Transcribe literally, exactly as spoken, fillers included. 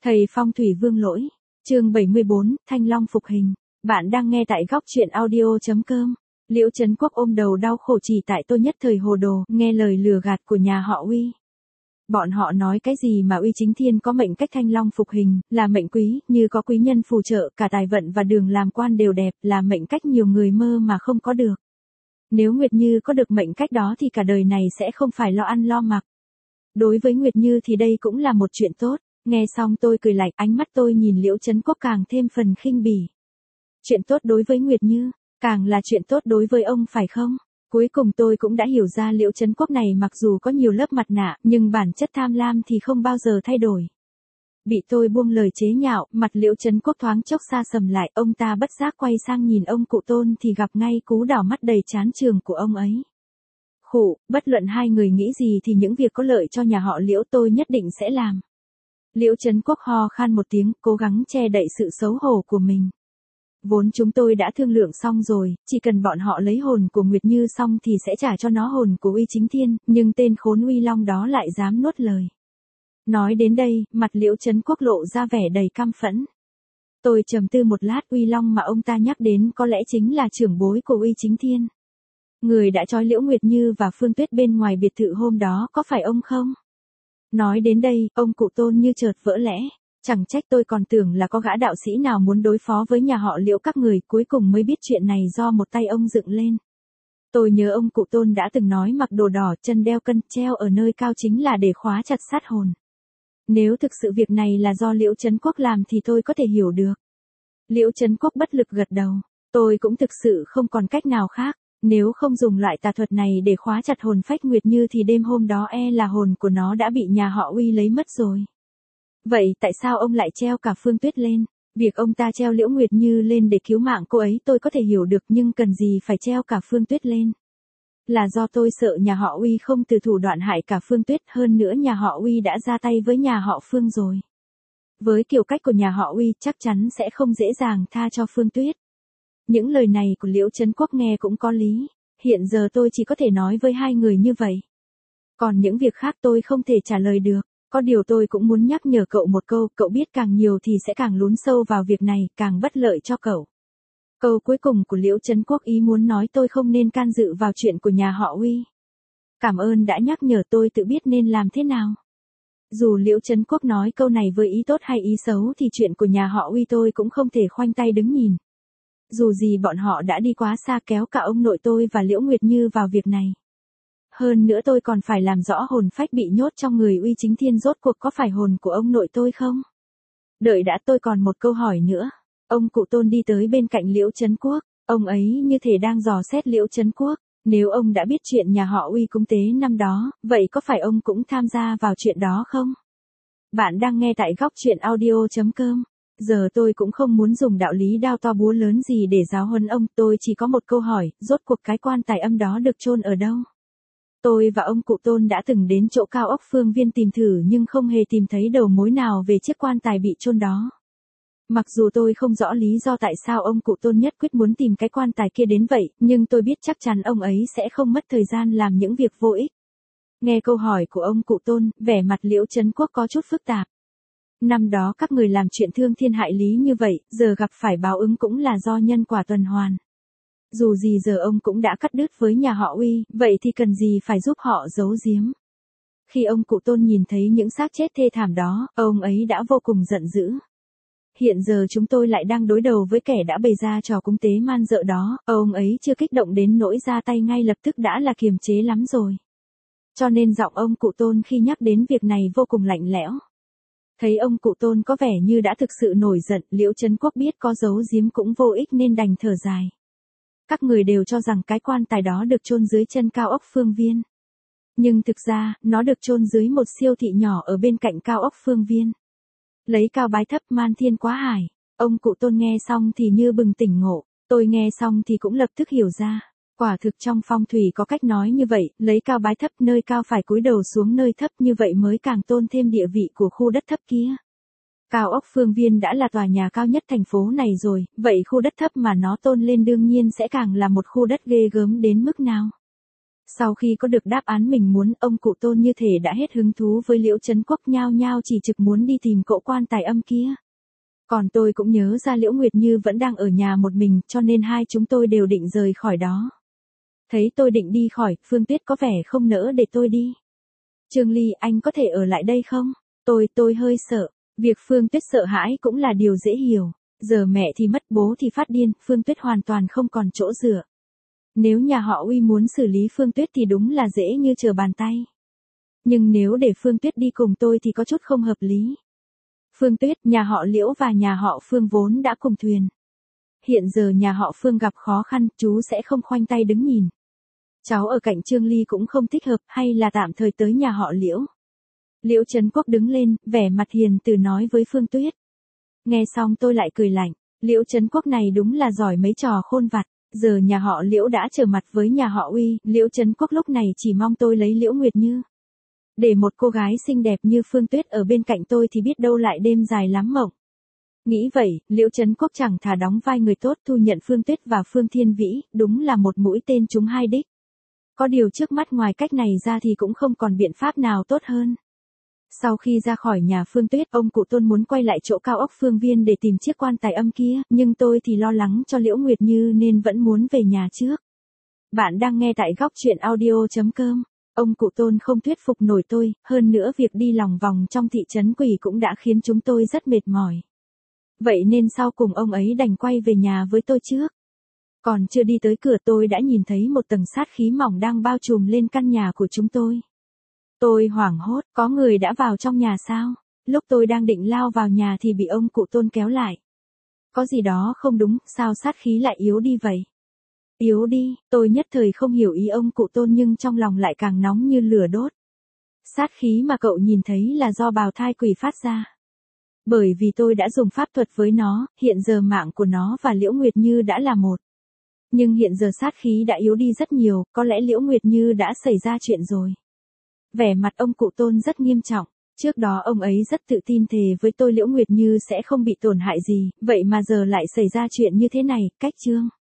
Thầy Phong thủy Vương Lỗi, chương bảy mươi bốn, Thanh Long phục hình. Bạn đang nghe tại góc truyện audio.com. Liễu Trấn Quốc ôm đầu đau khổ chỉ tại tôi nhất thời hồ đồ, nghe lời lừa gạt của nhà họ Uy. Bọn họ nói cái gì mà Uy Chính Thiên có mệnh cách Thanh Long phục hình, là mệnh quý, như có quý nhân phù trợ, cả tài vận và đường làm quan đều đẹp, là mệnh cách nhiều người mơ mà không có được. Nếu Nguyệt Như có được mệnh cách đó thì cả đời này sẽ không phải lo ăn lo mặc. Đối với Nguyệt Như thì đây cũng là một chuyện tốt. Nghe xong tôi cười lạnh, ánh mắt tôi nhìn Liễu Trấn Quốc càng thêm phần khinh bỉ. Chuyện tốt đối với Nguyệt Như, càng là chuyện tốt đối với ông phải không? Cuối cùng tôi cũng đã hiểu ra Liễu Trấn Quốc này mặc dù có nhiều lớp mặt nạ, nhưng bản chất tham lam thì không bao giờ thay đổi. Bị tôi buông lời chế nhạo, mặt Liễu Trấn Quốc thoáng chốc xa sầm lại, ông ta bất giác quay sang nhìn ông cụ Tôn thì gặp ngay cú đảo mắt đầy chán chường của ông ấy. Khụ, bất luận hai người nghĩ gì thì những việc có lợi cho nhà họ Liễu tôi nhất định sẽ làm. Liễu Trấn Quốc ho khan một tiếng, cố gắng che đậy sự xấu hổ của mình. Vốn chúng tôi đã thương lượng xong rồi, chỉ cần bọn họ lấy hồn của Nguyệt Như xong thì sẽ trả cho nó hồn của Uy Chính Thiên, nhưng tên khốn Uy Long đó lại dám nuốt lời. Nói đến đây, mặt Liễu Trấn Quốc lộ ra vẻ đầy căm phẫn. Tôi trầm tư một lát, Uy Long mà ông ta nhắc đến có lẽ chính là trưởng bối của Uy Chính Thiên. Người đã trói Liễu Nguyệt Như và Phương Tuyết bên ngoài biệt thự hôm đó có phải ông không? Nói đến đây, ông cụ Tôn như chợt vỡ lẽ, chẳng trách tôi còn tưởng là có gã đạo sĩ nào muốn đối phó với nhà họ Liễu các người, cuối cùng mới biết chuyện này do một tay ông dựng lên. Tôi nhớ ông cụ Tôn đã từng nói mặc đồ đỏ, chân đeo cân treo ở nơi cao chính là để khóa chặt sát hồn. Nếu thực sự việc này là do Liễu Trấn Quốc làm thì tôi có thể hiểu được. Liễu Trấn Quốc bất lực gật đầu, tôi cũng thực sự không còn cách nào khác. Nếu không dùng loại tà thuật này để khóa chặt hồn phách Nguyệt Như thì đêm hôm đó e là hồn của nó đã bị nhà họ Uy lấy mất rồi. Vậy tại sao ông lại treo cả Phương Tuyết lên? Việc ông ta treo Liễu Nguyệt Như lên để cứu mạng cô ấy tôi có thể hiểu được, nhưng cần gì phải treo cả Phương Tuyết lên? Là do tôi sợ nhà họ Uy không từ thủ đoạn hại cả Phương Tuyết, hơn nữa nhà họ Uy đã ra tay với nhà họ Phương rồi. Với kiểu cách của nhà họ Uy chắc chắn sẽ không dễ dàng tha cho Phương Tuyết. Những lời này của Liễu Trấn Quốc nghe cũng có lý, hiện giờ tôi chỉ có thể nói với hai người như vậy. Còn những việc khác tôi không thể trả lời được, có điều tôi cũng muốn nhắc nhở cậu một câu, cậu biết càng nhiều thì sẽ càng lún sâu vào việc này, càng bất lợi cho cậu. Câu cuối cùng của Liễu Trấn Quốc ý muốn nói tôi không nên can dự vào chuyện của nhà họ Uy. Cảm ơn đã nhắc nhở, tôi tự biết nên làm thế nào. Dù Liễu Trấn Quốc nói câu này với ý tốt hay ý xấu thì chuyện của nhà họ Uy tôi cũng không thể khoanh tay đứng nhìn. Dù gì bọn họ đã đi quá xa, kéo cả ông nội tôi và Liễu Nguyệt Như vào việc này. Hơn nữa tôi còn phải làm rõ hồn phách bị nhốt trong người Uy Chính Thiên rốt cuộc có phải hồn của ông nội tôi không? Đợi đã, tôi còn một câu hỏi nữa. Ông cụ Tôn đi tới bên cạnh Liễu Trấn Quốc, ông ấy như thể đang dò xét Liễu Trấn Quốc. Nếu ông đã biết chuyện nhà họ Uy cúng tế năm đó, vậy có phải ông cũng tham gia vào chuyện đó không? Bạn đang nghe tại góc truyện audio.com. Giờ tôi cũng không muốn dùng đạo lý đao to búa lớn gì để giáo huấn ông, tôi chỉ có một câu hỏi, rốt cuộc cái quan tài âm đó được chôn ở đâu? Tôi và ông cụ Tôn đã từng đến chỗ cao ốc Phương Viên tìm thử nhưng không hề tìm thấy đầu mối nào về chiếc quan tài bị chôn đó. Mặc dù tôi không rõ lý do tại sao ông cụ Tôn nhất quyết muốn tìm cái quan tài kia đến vậy, nhưng tôi biết chắc chắn ông ấy sẽ không mất thời gian làm những việc vô ích. Nghe câu hỏi của ông cụ Tôn, vẻ mặt Liễu Trấn Quốc có chút phức tạp. Năm đó các người làm chuyện thương thiên hại lý như vậy, giờ gặp phải báo ứng cũng là do nhân quả tuần hoàn. Dù gì giờ ông cũng đã cắt đứt với nhà họ Uy, vậy thì cần gì phải giúp họ giấu giếm. Khi ông cụ Tôn nhìn thấy những xác chết thê thảm đó, ông ấy đã vô cùng giận dữ. Hiện giờ chúng tôi lại đang đối đầu với kẻ đã bày ra trò cúng tế man dợ đó, ông ấy chưa kích động đến nỗi ra tay ngay lập tức đã là kiềm chế lắm rồi. Cho nên giọng ông cụ Tôn khi nhắc đến việc này vô cùng lạnh lẽo. Thấy ông cụ Tôn có vẻ như đã thực sự nổi giận, Liễu Trấn Quốc biết có giấu giếm cũng vô ích nên đành thở dài. Các người đều cho rằng cái quan tài đó được chôn dưới chân cao ốc Phương Viên. Nhưng thực ra, nó được chôn dưới một siêu thị nhỏ ở bên cạnh cao ốc Phương Viên. Lấy cao bái thấp, man thiên quá hải. Ông cụ Tôn nghe xong thì như bừng tỉnh ngộ, tôi nghe xong thì cũng lập tức hiểu ra. Quả thực trong phong thủy có cách nói như vậy, lấy cao bái thấp, nơi cao phải cúi đầu xuống nơi thấp, như vậy mới càng tôn thêm địa vị của khu đất thấp kia. Cao ốc Phương Viên đã là tòa nhà cao nhất thành phố này rồi, vậy khu đất thấp mà nó tôn lên đương nhiên sẽ càng là một khu đất ghê gớm đến mức nào. Sau khi có được đáp án mình muốn, ông cụ Tôn như thể đã hết hứng thú với Liễu Trấn Quốc, nhao nhao chỉ trực muốn đi tìm cỗ quan tài âm kia. Còn tôi cũng nhớ ra Liễu Nguyệt Như vẫn đang ở nhà một mình, cho nên hai chúng tôi đều định rời khỏi đó. Thấy tôi định đi khỏi, Phương Tuyết có vẻ không nỡ để tôi đi. Trương Ly, anh có thể ở lại đây không? Tôi, tôi hơi sợ. Việc Phương Tuyết sợ hãi cũng là điều dễ hiểu. Giờ mẹ thì mất, bố thì phát điên, Phương Tuyết hoàn toàn không còn chỗ dựa. Nếu nhà họ Uy muốn xử lý Phương Tuyết thì đúng là dễ như trở bàn tay. Nhưng nếu để Phương Tuyết đi cùng tôi thì có chút không hợp lý. Phương Tuyết, nhà họ Liễu và nhà họ Phương vốn đã cùng thuyền. Hiện giờ nhà họ Phương gặp khó khăn, chú sẽ không khoanh tay đứng nhìn. Cháu ở cạnh Trương Ly cũng không thích hợp, hay là tạm thời tới nhà họ Liễu. Liễu Trấn Quốc đứng lên, vẻ mặt hiền từ nói với Phương Tuyết. Nghe xong tôi lại cười lạnh, Liễu Trấn Quốc này đúng là giỏi mấy trò khôn vặt. Giờ nhà họ Liễu đã trở mặt với nhà họ Uy, Liễu Trấn Quốc lúc này chỉ mong tôi lấy Liễu Nguyệt Như. Để một cô gái xinh đẹp như Phương Tuyết ở bên cạnh tôi thì biết đâu lại đêm dài lắm mộng. Nghĩ vậy, Liễu Trấn Quốc chẳng thà đóng vai người tốt thu nhận Phương Tuyết và Phương Thiên Vĩ, đúng là một mũi tên trúng hai đích. Có điều trước mắt ngoài cách này ra thì cũng không còn biện pháp nào tốt hơn. Sau khi ra khỏi nhà Phương Tuyết, ông cụ Tôn muốn quay lại chỗ cao ốc Phương Viên để tìm chiếc quan tài âm kia, nhưng tôi thì lo lắng cho Liễu Nguyệt Như nên vẫn muốn về nhà trước. Bạn đang nghe tại góc truyện audio chấm com. Ông cụ Tôn không thuyết phục nổi tôi, hơn nữa việc đi lòng vòng trong thị trấn quỷ cũng đã khiến chúng tôi rất mệt mỏi. Vậy nên sau cùng ông ấy đành quay về nhà với tôi trước. Còn chưa đi tới cửa tôi đã nhìn thấy một tầng sát khí mỏng đang bao trùm lên căn nhà của chúng tôi. Tôi hoảng hốt, có người đã vào trong nhà sao? Lúc tôi đang định lao vào nhà thì bị ông cụ Tôn kéo lại. Có gì đó không đúng, sao sát khí lại yếu đi vậy? Yếu đi, tôi nhất thời không hiểu ý ông cụ Tôn nhưng trong lòng lại càng nóng như lửa đốt. Sát khí mà cậu nhìn thấy là do bào thai quỷ phát ra. Bởi vì tôi đã dùng pháp thuật với nó, hiện giờ mạng của nó và Liễu Nguyệt Như đã là một. Nhưng hiện giờ sát khí đã yếu đi rất nhiều, có lẽ Liễu Nguyệt Như đã xảy ra chuyện rồi. Vẻ mặt ông cụ Tôn rất nghiêm trọng, trước đó ông ấy rất tự tin thề với tôi Liễu Nguyệt Như sẽ không bị tổn hại gì, vậy mà giờ lại xảy ra chuyện như thế này, cách chương.